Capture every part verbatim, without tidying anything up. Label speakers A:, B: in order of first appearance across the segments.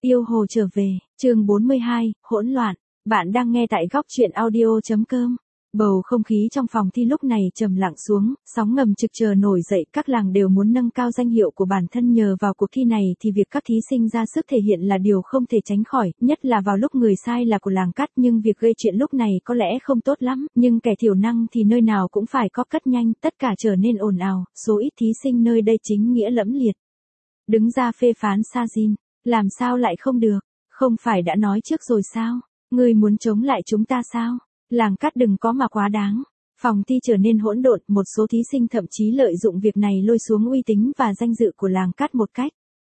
A: Yêu hồ trở về, chương bốn mươi hai, hỗn loạn. Bạn đang nghe tại góc truyện audio.com. Bầu không khí trong phòng thi lúc này trầm lặng xuống, sóng ngầm trực chờ nổi dậy, các làng đều muốn nâng cao danh hiệu của bản thân nhờ vào cuộc thi này thì việc các thí sinh ra sức thể hiện là điều không thể tránh khỏi, nhất là vào lúc người sai là của làng Cát, nhưng việc gây chuyện lúc này có lẽ không tốt lắm, nhưng kẻ thiểu năng thì nơi nào cũng phải có cất nhanh, tất cả trở nên ồn ào, số ít thí sinh nơi đây chính nghĩa lẫm liệt. Đứng ra phê phán Sajin, làm sao lại không được, không phải đã nói trước rồi sao, ngươi muốn chống lại chúng ta sao? Làng Cát đừng có mà quá đáng. Phòng thi trở nên hỗn độn, một số thí sinh thậm chí lợi dụng việc này lôi xuống uy tín và danh dự của làng Cát một cách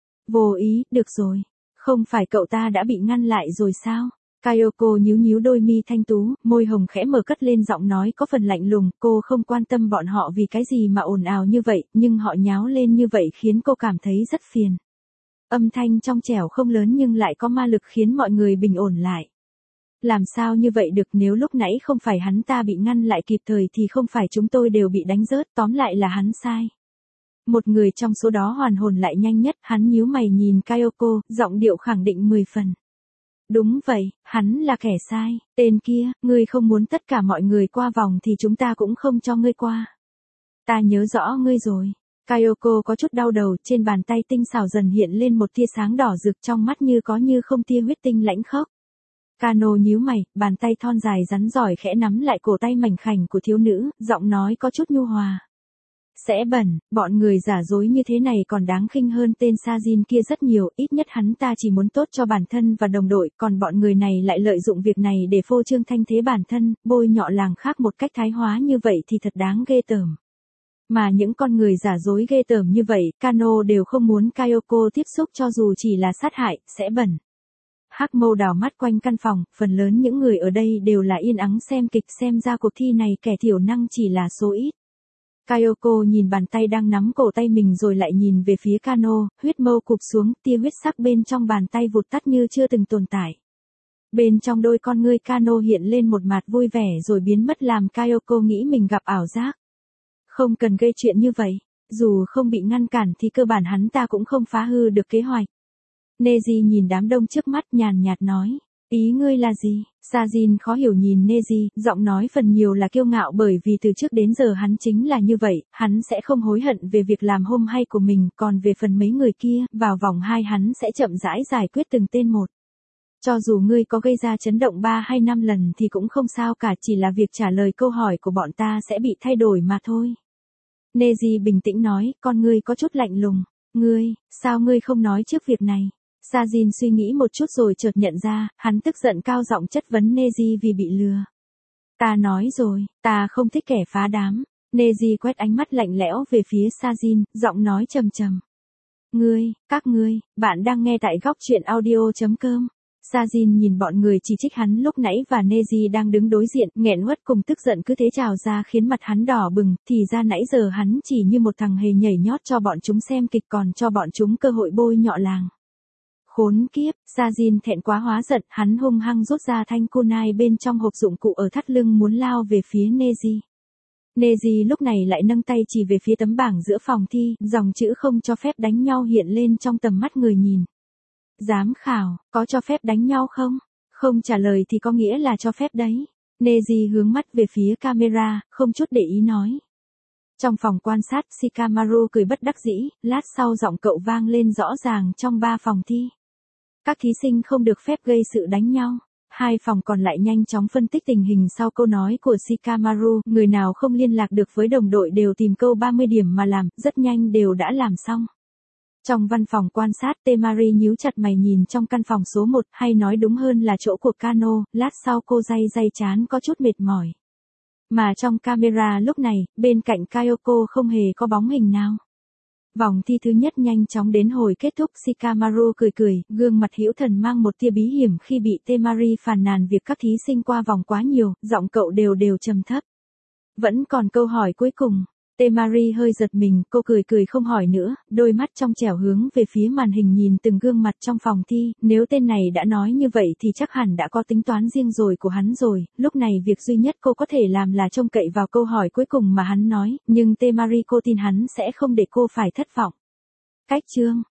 A: vô ý. Được rồi, không phải cậu ta đã bị ngăn lại rồi sao? Kayoko nhíu nhíu đôi mi thanh tú, môi hồng khẽ mở, cất lên giọng nói có phần lạnh lùng. Cô không quan tâm bọn họ vì cái gì mà ồn ào như vậy, nhưng họ nháo lên như vậy khiến cô cảm thấy rất phiền. Âm thanh trong trẻo không lớn nhưng lại có ma lực khiến mọi người bình ổn lại. Làm sao như vậy được, nếu lúc nãy không phải hắn ta bị ngăn lại kịp thời thì không phải chúng tôi đều bị đánh rớt, tóm lại là hắn sai. Một người trong số đó hoàn hồn lại nhanh nhất, hắn nhíu mày nhìn Kayoko, giọng điệu khẳng định mười phần. Đúng vậy, hắn là kẻ sai, tên kia, ngươi không muốn tất cả mọi người qua vòng thì chúng ta cũng không cho ngươi qua. Ta nhớ rõ ngươi rồi. Kayoko có chút đau đầu, trên bàn tay tinh xảo dần hiện lên một tia sáng đỏ rực, trong mắt như có như không tia huyết tinh lãnh khốc. Kano nhíu mày, bàn tay thon dài rắn giỏi khẽ nắm lại cổ tay mảnh khảnh của thiếu nữ, giọng nói có chút nhu hòa. Sẽ bẩn, bọn người giả dối như thế này còn đáng khinh hơn tên Sajin kia rất nhiều, ít nhất hắn ta chỉ muốn tốt cho bản thân và đồng đội, còn bọn người này lại lợi dụng việc này để phô trương thanh thế bản thân, bôi nhọ làng khác một cách thái hóa như vậy thì thật đáng ghê tởm. Mà những con người giả dối ghê tởm như vậy, Kano đều không muốn Kayoko tiếp xúc cho dù chỉ là sát hại, sẽ bẩn. Hắc Mâu đảo mắt quanh căn phòng, phần lớn những người ở đây đều là yên ắng xem kịch, xem ra cuộc thi này kẻ thiểu năng chỉ là số ít. Kayoko nhìn bàn tay đang nắm cổ tay mình rồi lại nhìn về phía Kano, huyết mâu cụp xuống, tia huyết sắc bên trong bàn tay vụt tắt như chưa từng tồn tại. Bên trong đôi con ngươi Kano hiện lên một mặt vui vẻ rồi biến mất, làm Kayoko nghĩ mình gặp ảo giác. Không cần gây chuyện như vậy, dù không bị ngăn cản thì cơ bản hắn ta cũng không phá hư được kế hoạch. Neji nhìn đám đông trước mắt nhàn nhạt nói, ý ngươi là gì? Sajin khó hiểu nhìn Neji, giọng nói phần nhiều là kiêu ngạo bởi vì từ trước đến giờ hắn chính là như vậy, hắn sẽ không hối hận về việc làm hôm hay của mình, còn về phần mấy người kia, vào vòng hai hắn sẽ chậm rãi giải quyết từng tên một. Cho dù ngươi có gây ra chấn động ba hay năm lần thì cũng không sao cả, chỉ là việc trả lời câu hỏi của bọn ta sẽ bị thay đổi mà thôi. Neji bình tĩnh nói, con ngươi có chút lạnh lùng. Ngươi, sao ngươi không nói trước việc này? Sajin suy nghĩ một chút rồi chợt nhận ra, hắn tức giận cao giọng chất vấn Neji vì bị lừa. Ta nói rồi, ta không thích kẻ phá đám. Neji quét ánh mắt lạnh lẽo về phía Sajin, giọng nói trầm trầm. Ngươi, các ngươi, bạn đang nghe tại góc truyện audio.com. Sajin nhìn bọn người chỉ trích hắn lúc nãy và Neji đang đứng đối diện, nghẹn uất cùng tức giận cứ thế trào ra khiến mặt hắn đỏ bừng, thì ra nãy giờ hắn chỉ như một thằng hề nhảy nhót cho bọn chúng xem kịch, còn cho bọn chúng cơ hội bôi nhọ làng. Khốn kiếp, Sajin thẹn quá hóa giận, hắn hung hăng rút ra thanh kunai bên trong hộp dụng cụ ở thắt lưng muốn lao về phía Neji. Neji lúc này lại nâng tay chỉ về phía tấm bảng giữa phòng thi, dòng chữ không cho phép đánh nhau hiện lên trong tầm mắt người nhìn. Giám khảo, có cho phép đánh nhau không? Không trả lời thì có nghĩa là cho phép đấy. Neji hướng mắt về phía camera, không chút để ý nói. Trong phòng quan sát, Shikamaru cười bất đắc dĩ, lát sau giọng cậu vang lên rõ ràng trong ba phòng thi. Các thí sinh không được phép gây sự đánh nhau. Hai phòng còn lại nhanh chóng phân tích tình hình sau câu nói của Shikamaru, người nào không liên lạc được với đồng đội đều tìm câu ba mươi điểm mà làm, rất nhanh đều đã làm xong. Trong văn phòng quan sát, Temari nhíu chặt mày nhìn trong căn phòng số một, hay nói đúng hơn là chỗ của Kano, lát sau cô day day chán có chút mệt mỏi. Mà trong camera lúc này, bên cạnh Kayoko không hề có bóng hình nào. Vòng thi thứ nhất nhanh chóng đến hồi kết thúc, Shikamaru cười cười, gương mặt hữu thần mang một tia bí hiểm khi bị Temari phàn nàn việc các thí sinh qua vòng quá nhiều, giọng cậu đều đều trầm thấp. Vẫn còn câu hỏi cuối cùng. Temari hơi giật mình, cô cười cười không hỏi nữa, đôi mắt trong trẻo hướng về phía màn hình nhìn từng gương mặt trong phòng thi, nếu tên này đã nói như vậy thì chắc hẳn đã có tính toán riêng rồi của hắn rồi, lúc này việc duy nhất cô có thể làm là trông cậy vào câu hỏi cuối cùng mà hắn nói, nhưng Temari cô tin hắn sẽ không để cô phải thất vọng. Cách chương,